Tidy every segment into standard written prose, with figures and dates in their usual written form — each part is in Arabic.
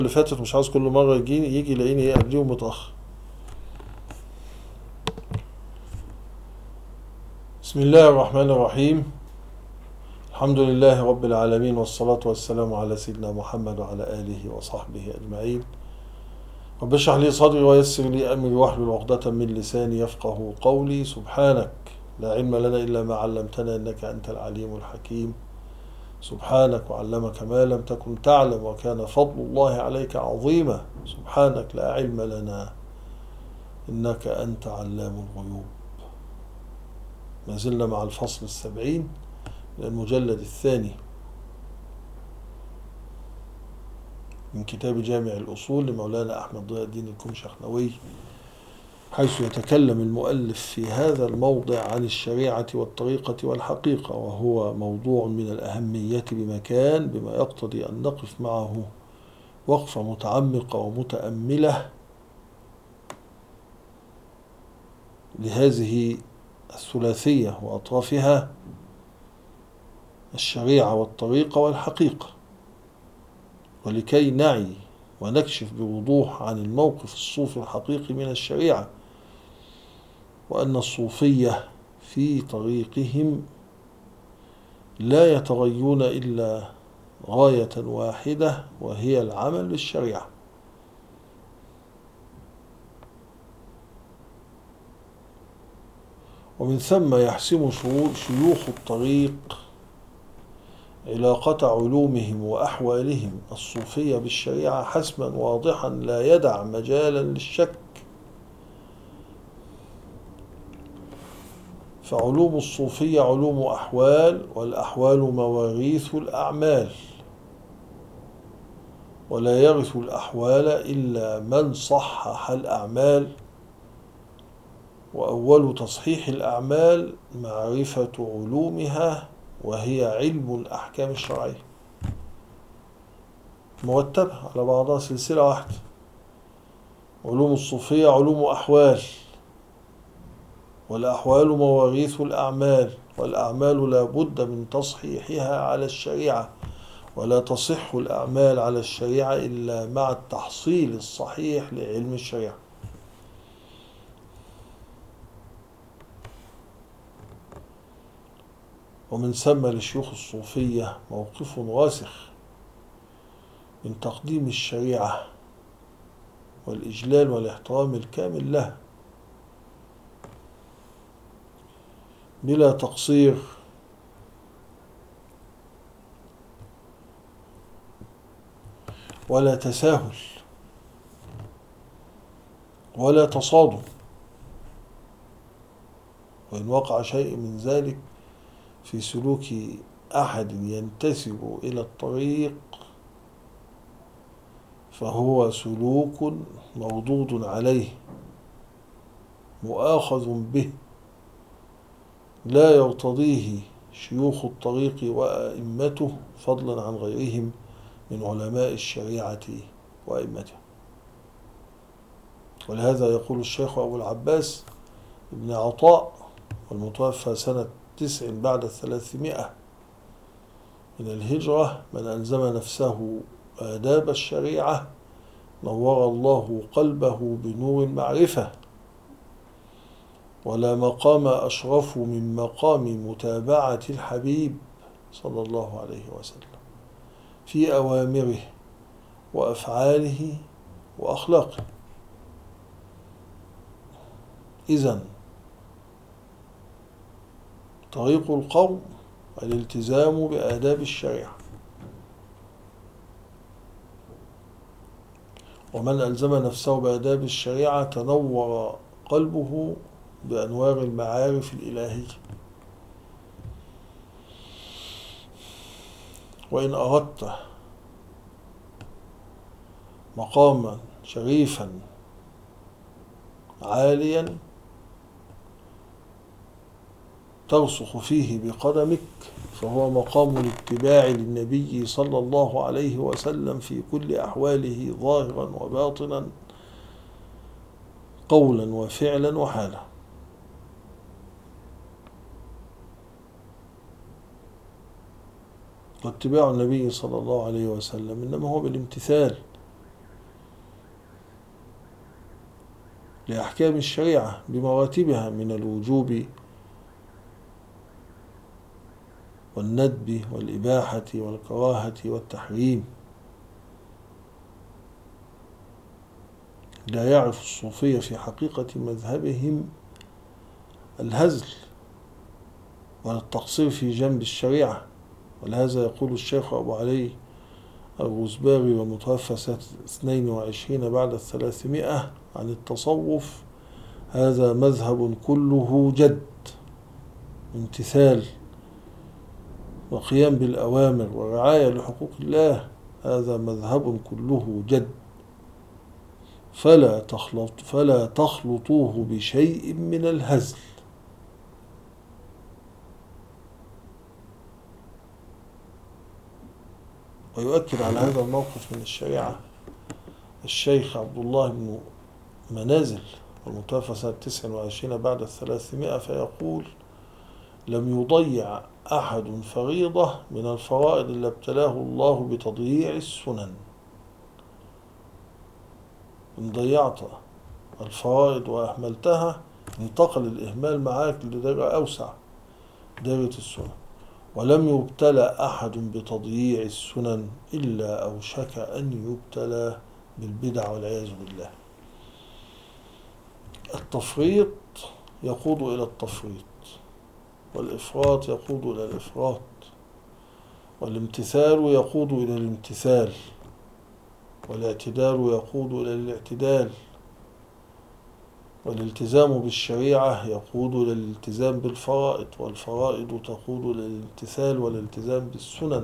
اللي فاتت مش عاوز كل مرة يجي يلاقيني ايه قبليهم متأخر. بسم الله الرحمن الرحيم. الحمد لله رب العالمين، والصلاة والسلام على سيدنا محمد وعلى آله وصحبه أجمعين. رب اشرح لي صدري ويسر لي أمري واحلل عقدة من لساني يفقه قولي. سبحانك لا علم لنا إلا ما علمتنا إنك أنت العليم الحكيم. سبحانك وعلمك ما لم تكن تعلم وكان فضل الله عليك عظيما. سبحانك لا علم لنا إنك أنت علام الغيوب. ما زلنا مع الفصل 70 من المجلد الثاني من كتاب جامع الأصول لمولانا أحمد ضياء الدين الكمشخنوي، حيث يتكلم المؤلف في هذا الموضع عن الشريعة والطريقة والحقيقة، وهو موضوع من الأهمية بمكان، بما يقتضي أن نقف معه وقفة متعمقة ومتأملة لهذه الثلاثية وأطرافها: الشريعة والطريقة والحقيقة، ولكي نعي ونكشف بوضوح عن الموقف الصوفي الحقيقي من الشريعة، وأن الصوفية في طريقهم لا يتغيون إلا غاية واحدة، وهي العمل بالشريعة. ومن ثم يحسم شيوخ الطريق علاقة علومهم وأحوالهم الصوفية بالشريعة حسما واضحا لا يدع مجالا للشك. فعلوم الصوفية علوم أحوال، والأحوال مواريث الأعمال، ولا يرث الأحوال إلا من صحح الأعمال. وأول تصحيح الأعمال معرفة علومها، وهي علم الأحكام الشرعية، مرتبة على بعضها سلسلة واحدة. علوم الصوفية علوم أحوال، والأحوال مواريث الأعمال، والأعمال لا بد من تصحيحها على الشريعة، ولا تصح الأعمال على الشريعة إلا مع التحصيل الصحيح لعلم الشريعة. ومن ثم لشيوخ الصوفية موقف راسخ من تقديم الشريعة والإجلال والاحترام الكامل لها بلا تقصير ولا تساهل ولا تصادم. وإن وقع شيء من ذلك في سلوك أحد ينتسب إلى الطريق فهو سلوك موضوض عليه مؤاخذ به، لا يرتضيه شيوخ الطريق وأئمته، فضلا عن غيرهم من علماء الشريعة وأئمتها. ولهذا يقول الشيخ أبو العباس ابن عطاء، والمتوفى سنة 9 بعد 300 من الهجرة: من ألزم نفسه آداب الشريعة نور الله قلبه بنور المعرفة، ولا مقام أشرف من مقام متابعة الحبيب صلى الله عليه وسلم في أوامره وأفعاله وأخلاقه. إذن طريق القوم الالتزام بآداب الشريعة، ومن ألزم نفسه بآداب الشريعة تنور قلبه بأنوار المعارف الإلهية. وإن أردت مقاما شريفا عاليا ترسخ فيه بقدمك، فهو مقام الاتباع للنبي صلى الله عليه وسلم في كل أحواله ظاهرا وباطنا، قولا وفعلا وحالا. واتباع النبي صلى الله عليه وسلم إنما هو بالامتثال لأحكام الشريعة بمراتبها من الوجوب والندب والإباحة والكراهة والتحريم. لا يعرف الصوفية في حقيقة مذهبهم الهزل ولا التقصير في جنب الشريعة. ولهذا يقول الشيخ أبو علي الغزباري والمتوفى سنة 22 بعد 300 عن التصوف: هذا مذهب كله جد، امتثال وقيام بالأوامر ورعاية لحقوق الله. هذا مذهب كله جد، فلا تخلطوه بشيء من الهزل. ويؤكد على هذا الموقف من الشريعة الشيخ عبد الله بن منازل المتوفى سنة 29 بعد 300 فيقول: لم يضيع أحد فريضة من الفرائض إلا ابتلاه الله بتضييع السنن. إن ضيعت الفرائض وأهملتها انتقل الإهمال معاك لدرجة أوسع، دائرة السنن. ولم يبتلى أحد بتضييع السنن إلا أوشك أن يبتلى بالبدع والعياذ بالله. التفريط يقود إلى التفريط، والإفراط يقود إلى الإفراط، والامتثال يقود إلى الامتثال، والاعتدال يقود إلى الاعتدال، والالتزام بالشريعة يقود إلى الالتزام بالفرائض، والفرائض تقود إلى الامتثال والالتزام بالسنن.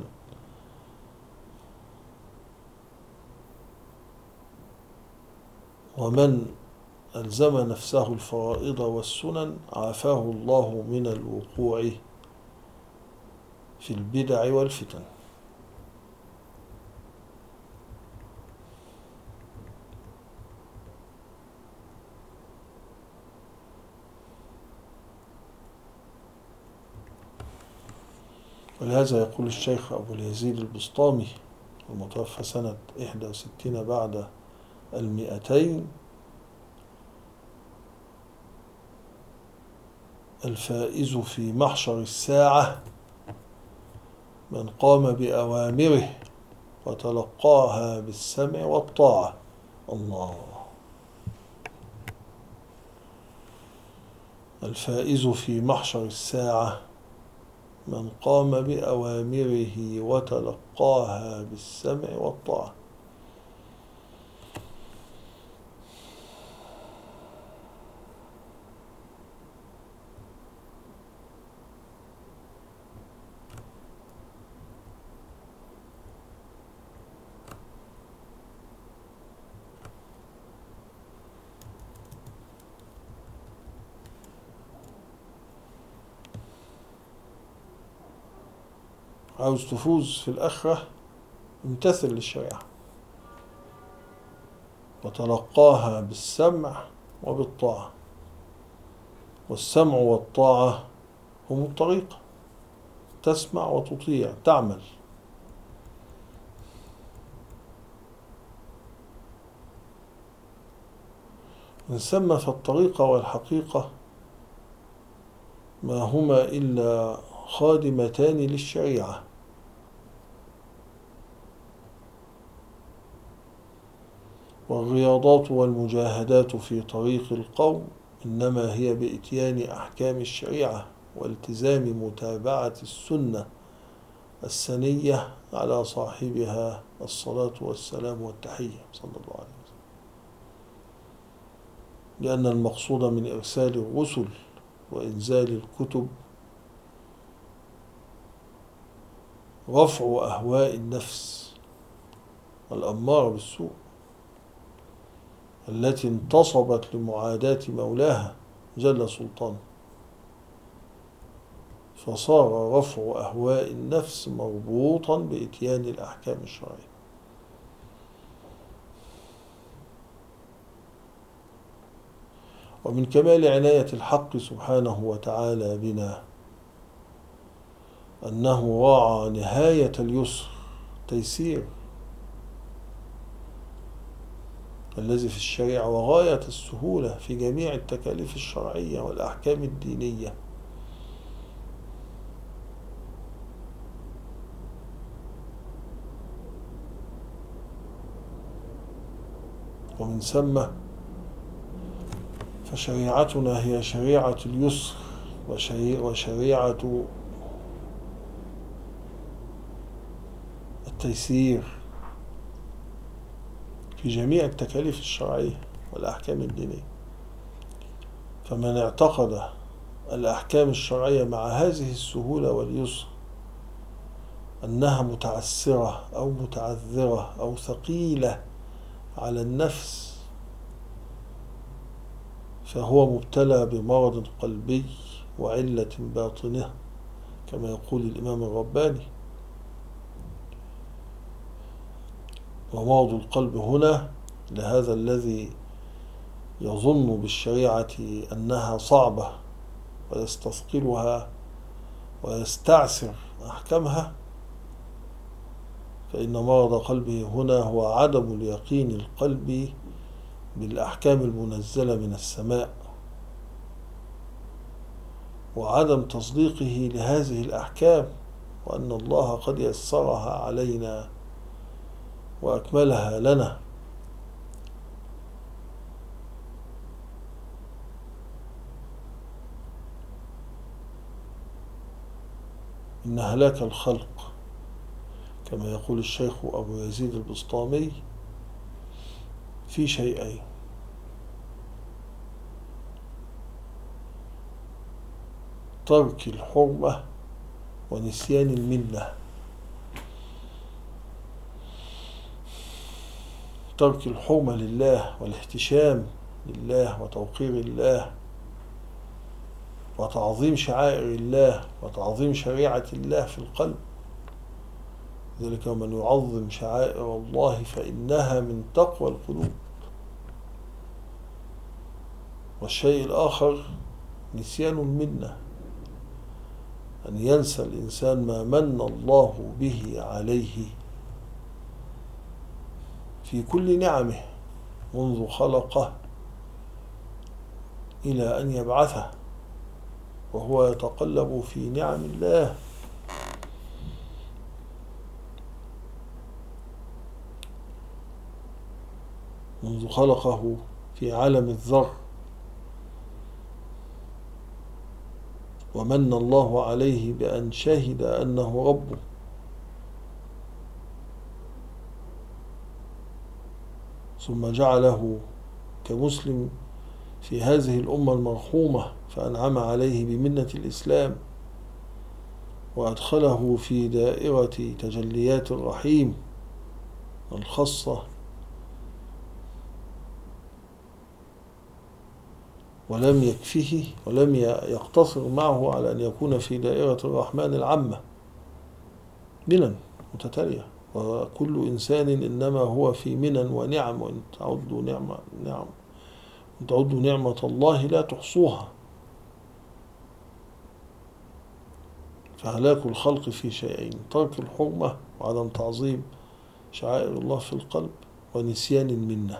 ومن ألزم نفسه الفرائض والسنن عافاه الله من الوقوع في البدع والفتن. ولهذا يقول الشيخ أبو اليزيد البسطامي المتوفى سنة 61 بعد 200: الفائز في محشر الساعة من قام بأوامره وتلقاها بالسمع والطاعة. الله! الفائز في محشر الساعة من قام بأوامره وتلقاها بالسمع والطاعة. عاوز تفوز في الآخرة؟ امتثل للشريعة وتلقاها بالسمع وبالطاعة. والسمع والطاعة هم الطريق، تسمع وتطيع، تعمل. من ثم فالطريقة والحقيقة ما هما إلا خادمتان للشريعة، والرياضات والمجاهدات في طريق القوم إنما هي بإتيان أحكام الشريعة والتزام متابعة السنة السنية على صاحبها الصلاة والسلام والتحية صلى الله عليه وسلم. لأن المقصود من إرسال الرسل وإنزال الكتب رفع أهواء النفس الأمارة بالسوء التي انتصبت لمعاداة مولاها جل سلطانه، فصار رفع أهواء النفس مربوطا بإتيان الأحكام الشرعية. ومن كمال عناية الحق سبحانه وتعالى بنا أنه راعى نهاية اليسر تيسير، الذي في الشريعة وغاية السهولة في جميع التكاليف الشرعية والأحكام الدينية. ومن ثم فشريعتنا هي شريعة اليسر وشريعة التيسير في جميع التكاليف الشرعية والأحكام الدينية. فمن اعتقد الأحكام الشرعية مع هذه السهولة واليسر أنها متعسرة أو متعذرة أو ثقيلة على النفس فهو مبتلى بمرض قلبي وعلة باطنة كما يقول الإمام الرباني. ومرض القلب هنا لهذا الذي يظن بالشريعة أنها صعبة ويستثقلها ويستعسر أحكامها، فإن مرض قلبه هنا هو عدم اليقين القلبي بالأحكام المنزلة من السماء، وعدم تصديقه لهذه الأحكام، وأن الله قد يسرها علينا وأكملها لنا. إن هلاك الخلق كما يقول الشيخ أبو يزيد البسطامي في شيئين: ترك الحرمة ونسيان المنة. ترك الحرمة لله والاحتشام لله وتوقير الله وتعظيم شعائر الله وتعظيم شريعة الله في القلب. ذلك من يعظم شعائر الله فإنها من تقوى القلوب. والشيء الآخر نسيان المنة، أن ينسى الإنسان ما من الله به عليه في كل نعمه منذ خلقه إلى أن يبعثه وهو يتقلب في نعم الله. منذ خلقه في عالم الذر ومن الله عليه بأن شهد أنه ربه، ثم جعله كمسلم في هذه الأمة المرحومة فأنعم عليه بمنة الإسلام وأدخله في دائرة تجليات الرحيم الخاصة، ولم يكفه ولم يقتصر معه على أن يكون في دائرة الرحمن العامة منن متتالية. وكل إنسان إنما هو في منن ونعم، وإن تعدوا نعمة الله لا تحصوها. فهلاك الخلق في شيئين: ترك الحرمة وعدم تعظيم شعائر الله في القلب، ونسيان المنة.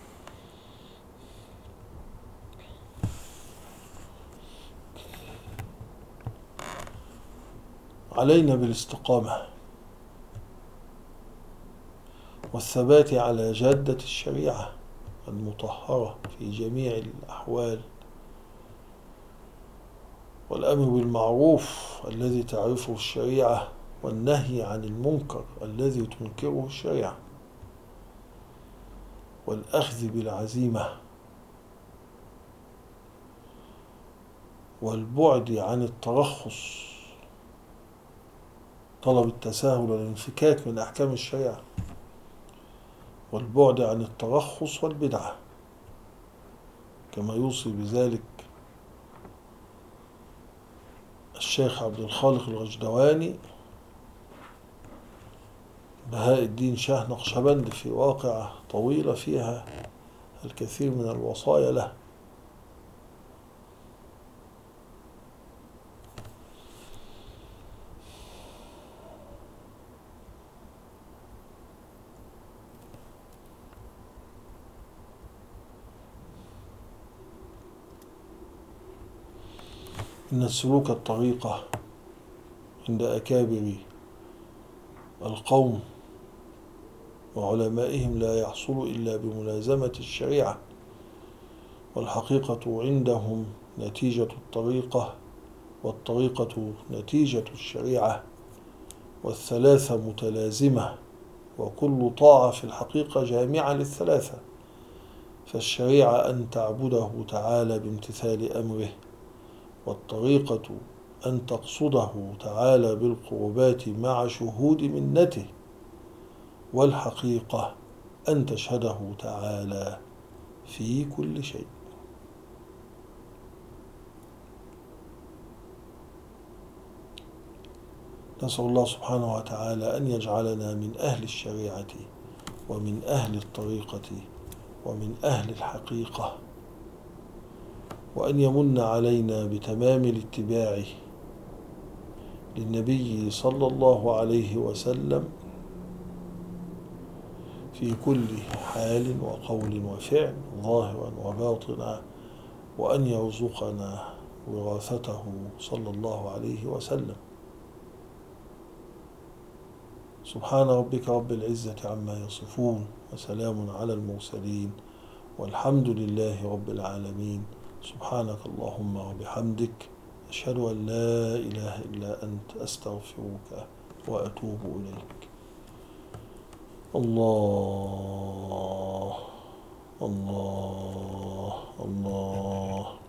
علينا بالاستقامة والثبات على جادة الشريعة المطهرة في جميع الأحوال، والأمر بالمعروف الذي تعرفه الشريعة والنهي عن المنكر الذي تنكره الشريعة، والأخذ بالعزيمة والبعد عن الترخص، طلب التساهل والانفكاك من أحكام الشريعة، والبعد عن الترخص والبدعة، كما يوصي بذلك الشيخ عبد الخالق الغجدواني بهاء الدين شاه نقشبند في واقعة طويلة فيها الكثير من الوصايا له. إن سلوك الطريقة عند أكابر القوم وعلمائهم لا يحصل إلا بملازمة الشريعة، والحقيقة عندهم نتيجة الطريقة، والطريقة نتيجة الشريعة، والثلاثة متلازمة، وكل طاعة في الحقيقة جامعة للثلاثة. فالشريعة أن تعبده تعالى بامتثال أمره، والطريقة أن تقصده تعالى بالقربات مع شهود منته، والحقيقة أن تشهده تعالى في كل شيء. نسأل الله سبحانه وتعالى أن يجعلنا من أهل الشريعة ومن أهل الطريقة ومن أهل الحقيقة، وأن يمن علينا بتمام الاتباع للنبي صلى الله عليه وسلم في كل حال وقول وفعل ظاهرا وباطنا، وأن يرزقنا وراثته صلى الله عليه وسلم. سبحان ربك رب العزة عما يصفون، وسلام على المرسلين، والحمد لله رب العالمين. سبحانك اللهم وبحمدك، أشهد أن لا إله إلا أنت، أستغفرك وأتوب إليك. الله الله الله.